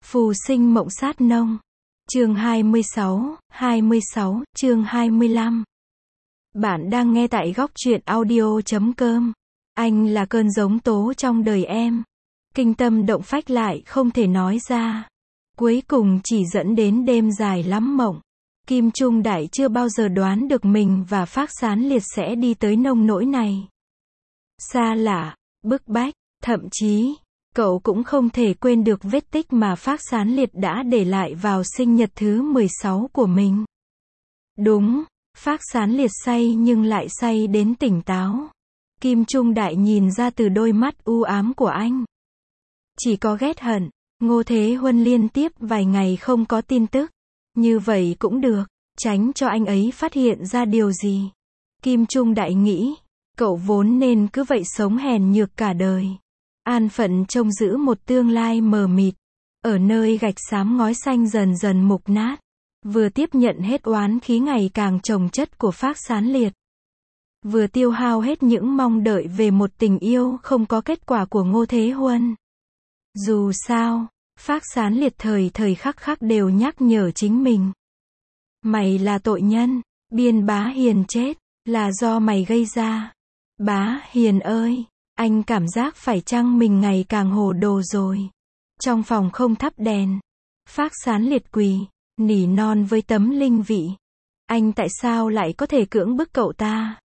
Phù sinh mộng sát nông. Chương 26, chương 25. Bạn đang nghe tại góc truyện audio.com. Anh là cơn giông tố trong đời em. Kinh tâm động phách lại không thể nói ra. Cuối cùng chỉ dẫn đến đêm dài lắm mộng. Kim Trung Đại chưa bao giờ đoán được mình và Phác Sán Liệt sẽ đi tới nông nỗi này. Xa lạ, bức bách, thậm chí cậu cũng không thể quên được vết tích mà Phác Sán Liệt đã để lại vào sinh nhật thứ 16 của mình. Đúng, Phác Sán Liệt say nhưng lại say đến tỉnh táo. Kim Trung Đại nhìn ra từ đôi mắt u ám của anh. Chỉ có ghét hận. Ngô Thế Huân liên tiếp vài ngày không có tin tức. Như vậy cũng được, tránh cho anh ấy phát hiện ra điều gì. Kim Trung Đại nghĩ, cậu vốn nên cứ vậy sống hèn nhược cả đời. An phận trông giữ một tương lai mờ mịt. Ở nơi gạch xám ngói xanh dần dần mục nát. Vừa tiếp nhận hết oán khí ngày càng chồng chất của Phác Sán Liệt. Vừa tiêu hao hết những mong đợi về một tình yêu không có kết quả của Ngô Thế Huân. Dù sao, Phác Sán Liệt thời thời khắc khắc đều nhắc nhở chính mình. Mày là tội nhân, Biên Bá Hiền chết, là do mày gây ra. Bá Hiền ơi, anh cảm giác phải chăng mình ngày càng hồ đồ rồi. Trong phòng không thắp đèn, Phác Sán Liệt quỳ, nỉ non với tấm linh vị. Anh tại sao lại có thể cưỡng bức cậu ta?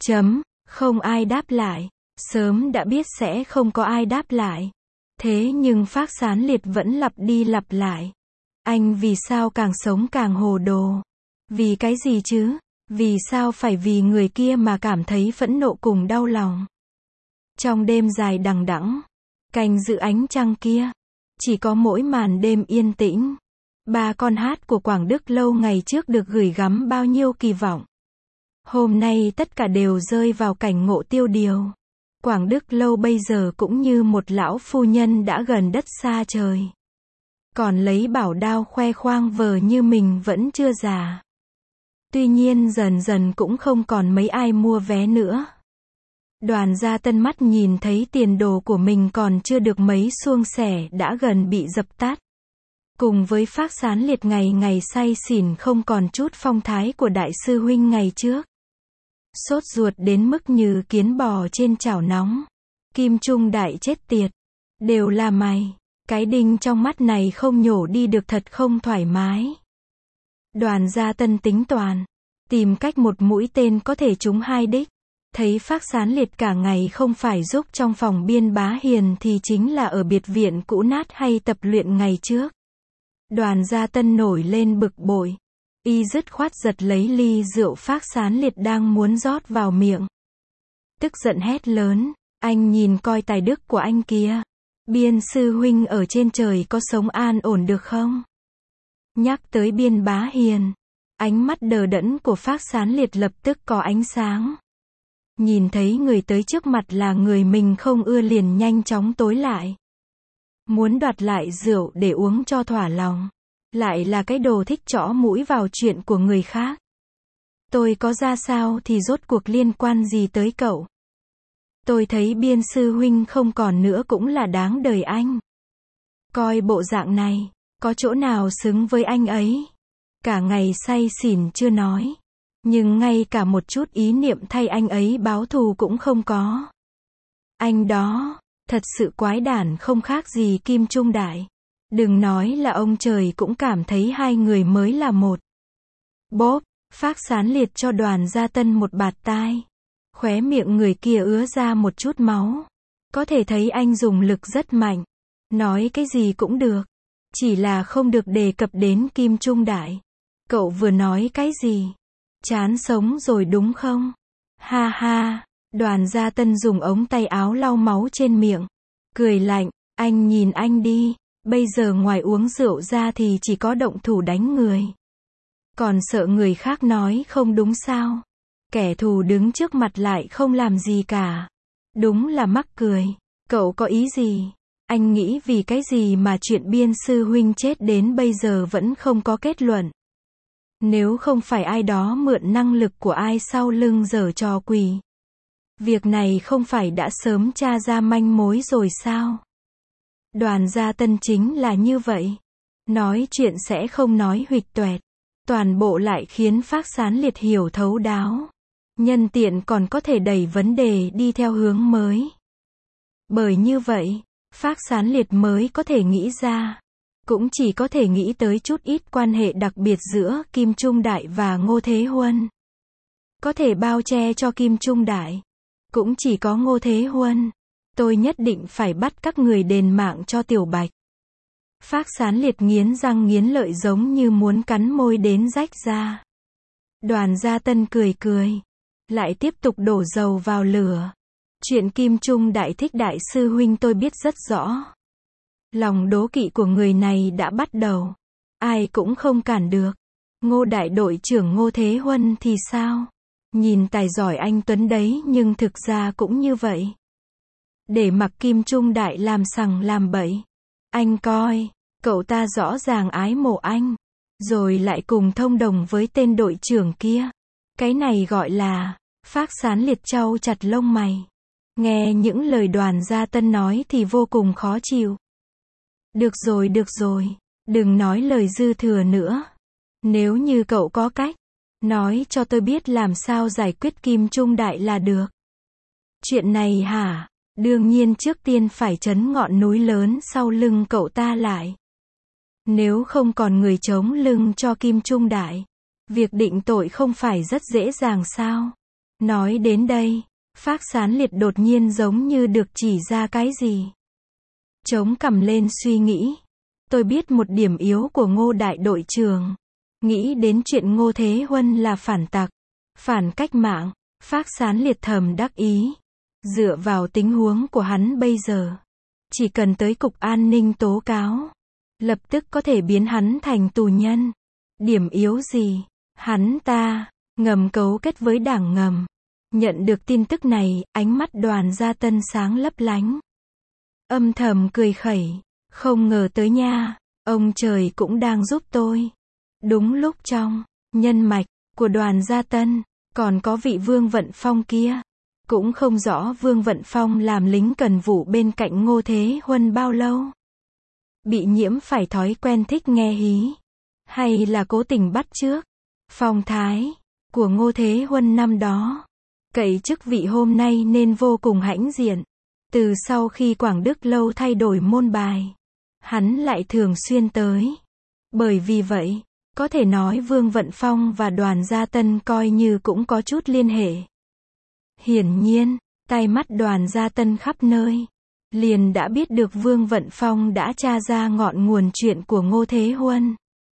Không ai đáp lại. Sớm đã biết sẽ không có ai đáp lại. Thế nhưng Phác Sán Liệt vẫn lặp đi lặp lại. Anh vì sao càng sống càng hồ đồ? Vì cái gì chứ? Vì sao phải vì người kia mà cảm thấy phẫn nộ cùng đau lòng? Trong đêm dài đằng đẵng, canh giữ ánh trăng kia, chỉ có mỗi màn đêm yên tĩnh. Ba con hát của Quảng Đức Lâu ngày trước được gửi gắm bao nhiêu kỳ vọng. Hôm nay tất cả đều rơi vào cảnh ngộ tiêu điều. Quảng Đức Lâu bây giờ cũng như một lão phu nhân đã gần đất xa trời. Còn lấy bảo đao khoe khoang vờ như mình vẫn chưa già. Tuy nhiên dần dần cũng không còn mấy ai mua vé nữa. Đoàn Gia Tân mắt nhìn thấy tiền đồ của mình còn chưa được mấy suông sẻ đã gần bị dập tắt. Cùng với Phác Sán Liệt ngày ngày say xỉn không còn chút phong thái của đại sư huynh ngày trước. Sốt ruột đến mức như kiến bò trên chảo nóng. Kim Trung Đại chết tiệt. Đều là mày. Cái đinh trong mắt này không nhổ đi được thật không thoải mái. Đoàn Gia Tân tính toán. Tìm cách một mũi tên có thể trúng hai đích. Thấy Phác Sán Liệt cả ngày không phải giúp trong phòng Biên Bá Hiền thì chính là ở biệt viện cũ nát hay tập luyện ngày trước. Đoàn Gia Tân nổi lên bực bội. Y dứt khoát giật lấy ly rượu Phác Sán Liệt đang muốn rót vào miệng. Tức giận hét lớn, anh nhìn coi tài đức của anh kia. Biên sư huynh ở trên trời có sống an ổn được không? Nhắc tới Biên Bá Hiền, ánh mắt đờ đẫn của Phác Sán Liệt lập tức có ánh sáng. Nhìn thấy người tới trước mặt là người mình không ưa liền nhanh chóng tối lại. Muốn đoạt lại rượu để uống cho thỏa lòng. Lại là cái đồ thích trõ mũi vào chuyện của người khác. Tôi có ra sao thì rốt cuộc liên quan gì tới cậu? Tôi thấy Biên sư huynh không còn nữa cũng là đáng đời anh. Coi bộ dạng này, có chỗ nào xứng với anh ấy? Cả ngày say xỉn chưa nói. Nhưng ngay cả một chút ý niệm thay anh ấy báo thù cũng không có. Anh đó, thật sự quái đản không khác gì Kim Trung Đại. Đừng nói là ông trời cũng cảm thấy hai người mới là một. Bốp, Phác Sán Liệt cho Đoàn Gia Tân một bạt tai. Khóe miệng người kia ứa ra một chút máu. Có thể thấy anh dùng lực rất mạnh. Nói cái gì cũng được. Chỉ là không được đề cập đến Kim Trung Đại. Cậu vừa nói cái gì? Chán sống rồi đúng không? Ha ha, Đoàn Gia Tân dùng ống tay áo lau máu trên miệng. Cười lạnh, anh nhìn anh đi. Bây giờ ngoài uống rượu ra thì chỉ có động thủ đánh người. Còn sợ người khác nói không đúng sao? Kẻ thù đứng trước mặt lại không làm gì cả. Đúng là mắc cười. Cậu có ý gì? Anh nghĩ vì cái gì mà chuyện Biên sư huynh chết đến bây giờ vẫn không có kết luận? Nếu không phải ai đó mượn năng lực của ai sau lưng giở trò quỷ. Việc này không phải đã sớm tra ra manh mối rồi sao? Đoàn Gia Tân chính là như vậy. Nói chuyện sẽ không nói huỵch toẹt. Toàn bộ lại khiến Phác Sán Liệt hiểu thấu đáo. Nhân tiện còn có thể đẩy vấn đề đi theo hướng mới. Bởi như vậy, Phác Sán Liệt mới có thể nghĩ ra. Cũng chỉ có thể nghĩ tới chút ít quan hệ đặc biệt giữa Kim Trung Đại và Ngô Thế Huân. Có thể bao che cho Kim Trung Đại. Cũng chỉ có Ngô Thế Huân. Tôi nhất định phải bắt các người đền mạng cho Tiểu Bạch. Phác Sán Liệt nghiến răng nghiến lợi giống như muốn cắn môi đến rách ra. Đoàn Gia Tân cười cười. Lại tiếp tục đổ dầu vào lửa. Chuyện Kim Trung Đại thích đại sư huynh tôi biết rất rõ. Lòng đố kỵ của người này đã bắt đầu. Ai cũng không cản được. Ngô đại đội trưởng Ngô Thế Huân thì sao? Nhìn tài giỏi anh Tuấn đấy nhưng thực ra cũng như vậy. Để mặc Kim Trung Đại làm sằng làm bậy. Anh coi, cậu ta rõ ràng ái mộ anh. Rồi lại cùng thông đồng với tên đội trưởng kia. Cái này gọi là, Phác Sán Liệt trao chặt lông mày. Nghe những lời Đoàn Gia Tân nói thì vô cùng khó chịu. Được rồi, đừng nói lời dư thừa nữa. Nếu như cậu có cách, nói cho tôi biết làm sao giải quyết Kim Trung Đại là được. Chuyện này hả? Đương nhiên trước tiên phải trấn ngọn núi lớn sau lưng cậu ta lại. Nếu không còn người chống lưng cho Kim Trung Đại, việc định tội không phải rất dễ dàng sao? Nói đến đây, Phác Sán Liệt đột nhiên giống như được chỉ ra cái gì. Chống cằm lên suy nghĩ. Tôi biết một điểm yếu của Ngô đại đội trưởng. Nghĩ đến chuyện Ngô Thế Huân là phản tặc, phản cách mạng, Phác Sán Liệt thầm đắc ý. Dựa vào tình huống của hắn bây giờ, chỉ cần tới cục an ninh tố cáo, lập tức có thể biến hắn thành tù nhân. Điểm yếu gì? Hắn ta ngầm cấu kết với đảng ngầm. Nhận được tin tức này, ánh mắt Đoàn Gia Tân sáng lấp lánh. Âm thầm cười khẩy, không ngờ tới nha, ông trời cũng đang giúp tôi. Đúng lúc trong nhân mạch của Đoàn Gia Tân, còn có vị Vương Vận Phong kia. Cũng không rõ Vương Vận Phong làm lính cần vụ bên cạnh Ngô Thế Huân bao lâu. Bị nhiễm phải thói quen thích nghe hí, hay là cố tình bắt chước phong thái của Ngô Thế Huân năm đó. Cậy chức vị hôm nay nên vô cùng hãnh diện. Từ sau khi Quảng Đức Lâu thay đổi môn bài, hắn lại thường xuyên tới. Bởi vì vậy, có thể nói Vương Vận Phong và Đoàn Gia Tân coi như cũng có chút liên hệ. Hiển nhiên, tai mắt Đoàn Gia Tân khắp nơi, liền đã biết được Vương Vận Phong đã tra ra ngọn nguồn chuyện của Ngô Thế Huân.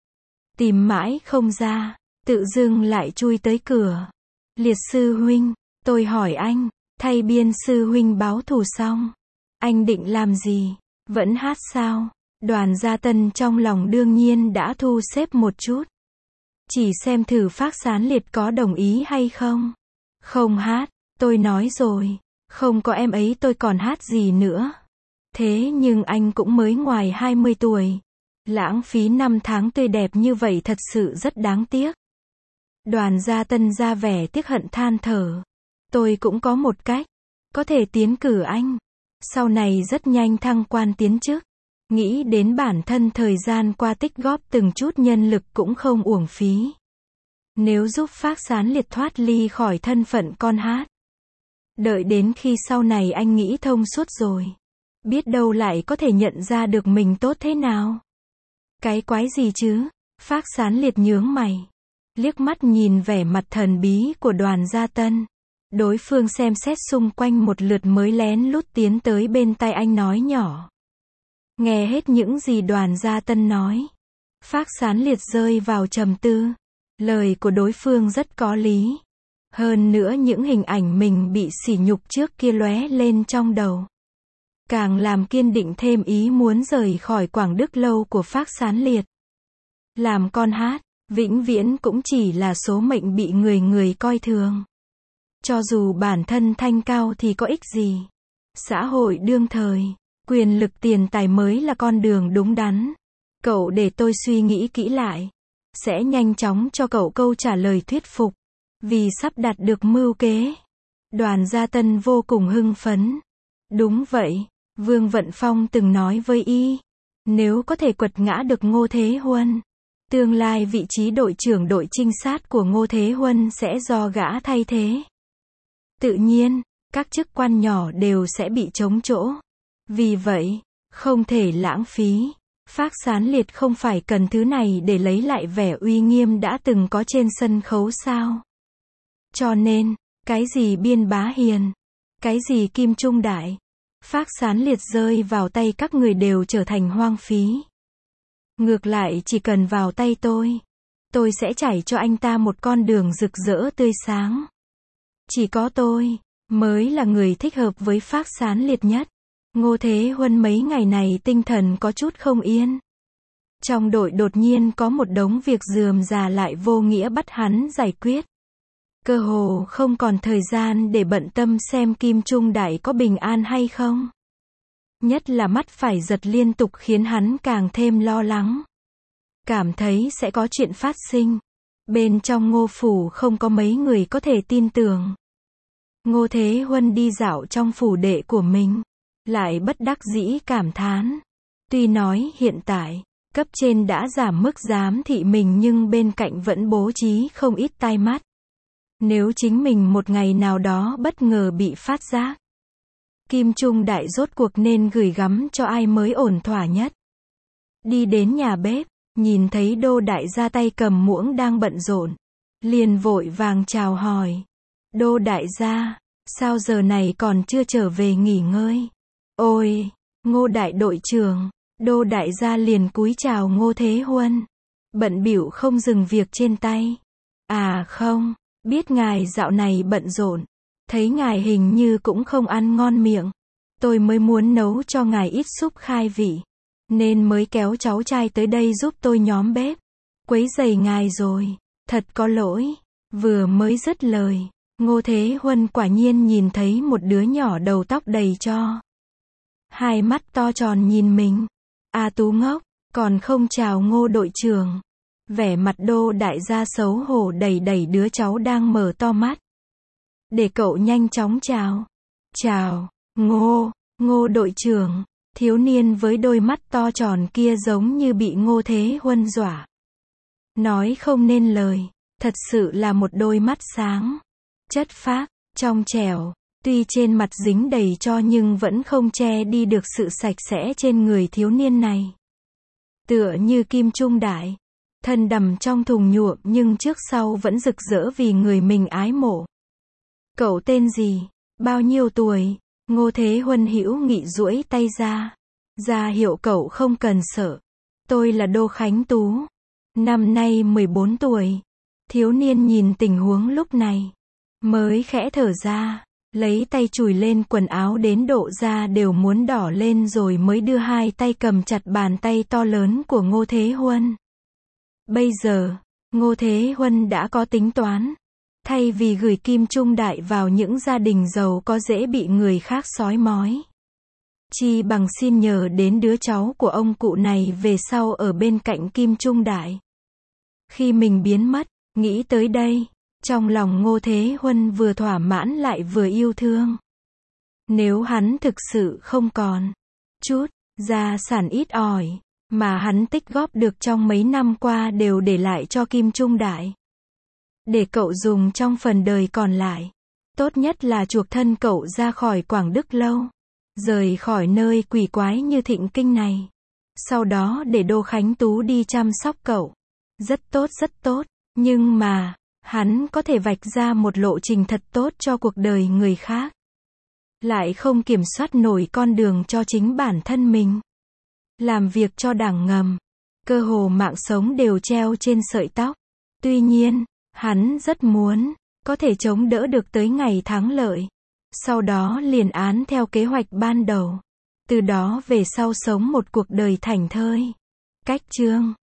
Tìm mãi không ra, tự dưng lại chui tới cửa. Liệt sư huynh, tôi hỏi anh, thay Biên sư huynh báo thù xong, anh định làm gì? Vẫn hát sao? Đoàn Gia Tân trong lòng đương nhiên đã thu xếp một chút. Chỉ xem thử Phác Sán Liệt có đồng ý hay không. Không hát, tôi nói rồi, không có em ấy tôi còn hát gì nữa. Thế nhưng anh cũng mới ngoài 20 tuổi. Lãng phí 5 tháng tươi đẹp như vậy thật sự rất đáng tiếc. Đoàn Gia Tân ra vẻ tiếc hận than thở. Tôi cũng có một cách, có thể tiến cử anh. Sau này rất nhanh thăng quan tiến chức. Nghĩ đến bản thân thời gian qua tích góp từng chút nhân lực cũng không uổng phí. Nếu giúp Phác Sán Liệt thoát ly khỏi thân phận con hát. Đợi đến khi sau này anh nghĩ thông suốt rồi. Biết đâu lại có thể nhận ra được mình tốt thế nào. Cái quái gì chứ? Phác Sán Liệt nhướng mày. Liếc mắt nhìn vẻ mặt thần bí của Đoàn Gia Tân. Đối phương xem xét xung quanh một lượt mới lén lút tiến tới bên tai anh nói nhỏ. Nghe hết những gì Đoàn Gia Tân nói. Phác Sán Liệt rơi vào trầm tư. Lời của đối phương rất có lý. Hơn nữa những hình ảnh mình bị sỉ nhục trước kia lóe lên trong đầu. Càng làm kiên định thêm ý muốn rời khỏi Quảng Đức Lâu của Phác Sán Liệt. Làm con hát, vĩnh viễn cũng chỉ là số mệnh bị người người coi thường. Cho dù bản thân thanh cao thì có ích gì. Xã hội đương thời, quyền lực tiền tài mới là con đường đúng đắn. Cậu để tôi suy nghĩ kỹ lại. Sẽ nhanh chóng cho cậu câu trả lời thuyết phục. Vì sắp đạt được mưu kế. Đoàn Gia Tân vô cùng hưng phấn. Đúng vậy, Vương Vận Phong từng nói với y. Nếu có thể quật ngã được Ngô Thế Huân, tương lai vị trí đội trưởng đội trinh sát của Ngô Thế Huân sẽ do gã thay thế. Tự nhiên, các chức quan nhỏ đều sẽ bị trống chỗ. Vì vậy, không thể lãng phí. Phác Sán Liệt không phải cần thứ này để lấy lại vẻ uy nghiêm đã từng có trên sân khấu sao? Cho nên, cái gì Biên Bá Hiền, cái gì Kim Trung Đại, Phác Sán Liệt rơi vào tay các người đều trở thành hoang phí. Ngược lại chỉ cần vào tay tôi sẽ trải cho anh ta một con đường rực rỡ tươi sáng. Chỉ có tôi mới là người thích hợp với Phác Sán Liệt nhất. Ngô Thế Huân mấy ngày này tinh thần có chút không yên. Trong đội đột nhiên có một đống việc rườm rà lại vô nghĩa bắt hắn giải quyết. Cơ hồ không còn thời gian để bận tâm xem Kim Trung Đại có bình an hay không. Nhất là mắt phải giật liên tục khiến hắn càng thêm lo lắng. Cảm thấy sẽ có chuyện phát sinh. Bên trong Ngô phủ không có mấy người có thể tin tưởng. Ngô Thế Huân đi dạo trong phủ đệ của mình, lại bất đắc dĩ cảm thán. Tuy nói hiện tại, cấp trên đã giảm mức giám thị mình nhưng bên cạnh vẫn bố trí không ít tai mắt. Nếu chính mình một ngày nào đó bất ngờ bị phát giác, Kim Trung Đại rốt cuộc nên gửi gắm cho ai mới ổn thỏa nhất. Đi đến nhà bếp, nhìn thấy Đô Đại gia tay cầm muỗng đang bận rộn, liền vội vàng chào hỏi. Đô Đại gia, sao giờ này còn chưa trở về nghỉ ngơi? Ôi, Ngô Đại đội trưởng. Đô Đại gia liền cúi chào Ngô Thế Huân, bận bịu không dừng việc trên tay. À không, biết ngài dạo này bận rộn, thấy ngài hình như cũng không ăn ngon miệng, tôi mới muốn nấu cho ngài ít súp khai vị, nên mới kéo cháu trai tới đây giúp tôi nhóm bếp. Quấy rầy ngài rồi, thật có lỗi. Vừa mới dứt lời, Ngô Thế Huân quả nhiên nhìn thấy một đứa nhỏ đầu tóc đầy tro, hai mắt to tròn nhìn mình. A Tú ngốc, còn không chào Ngô đội trưởng. Vẻ mặt Đô Đại gia xấu hổ đẩy đẩy đứa cháu đang mở to mắt. Để cậu nhanh chóng chào. Chào, Ngô đội trưởng. Thiếu niên với đôi mắt to tròn kia giống như bị Ngô Thế Huân dọa. Nói không nên lời, thật sự là một đôi mắt sáng, chất phác, trong trẻo. Tuy trên mặt dính đầy tro nhưng vẫn không che đi được sự sạch sẽ trên người thiếu niên này. Tựa như Kim Trung Đại, thân đầm trong thùng nhuộm nhưng trước sau vẫn rực rỡ vì người mình ái mộ. Cậu tên gì? Bao nhiêu tuổi? Ngô Thế Huân hữu nghị duỗi tay ra hiệu cậu không cần sợ. Tôi là Đô Khánh Tú, năm nay 14 tuổi. Thiếu niên nhìn tình huống lúc này, mới khẽ thở ra. Lấy tay chùi lên quần áo đến độ da đều muốn đỏ lên rồi mới đưa hai tay cầm chặt bàn tay to lớn của Ngô Thế Huân. Bây giờ, Ngô Thế Huân đã có tính toán. Thay vì gửi Kim Trung Đại vào những gia đình giàu có dễ bị người khác sói mói, chi bằng xin nhờ đến đứa cháu của ông cụ này về sau ở bên cạnh Kim Trung Đại. Khi mình biến mất, nghĩ tới đây, trong lòng Ngô Thế Huân vừa thỏa mãn lại vừa yêu thương. Nếu hắn thực sự không còn chút gia sản ít ỏi mà hắn tích góp được trong mấy năm qua đều để lại cho Kim Trung Đại, để cậu dùng trong phần đời còn lại, tốt nhất là chuộc thân cậu ra khỏi Quảng Đức Lâu, rời khỏi nơi quỷ quái như Thịnh Kinh này. Sau đó để Đô Khánh Tú đi chăm sóc cậu. Rất tốt rất tốt, nhưng mà hắn có thể vạch ra một lộ trình thật tốt cho cuộc đời người khác, lại không kiểm soát nổi con đường cho chính bản thân mình. Làm việc cho đảng ngầm, cơ hồ mạng sống đều treo trên sợi tóc. Tuy nhiên, hắn rất muốn có thể chống đỡ được tới ngày thắng lợi, sau đó liền án theo kế hoạch ban đầu, từ đó về sau sống một cuộc đời thảnh thơi. Cách chương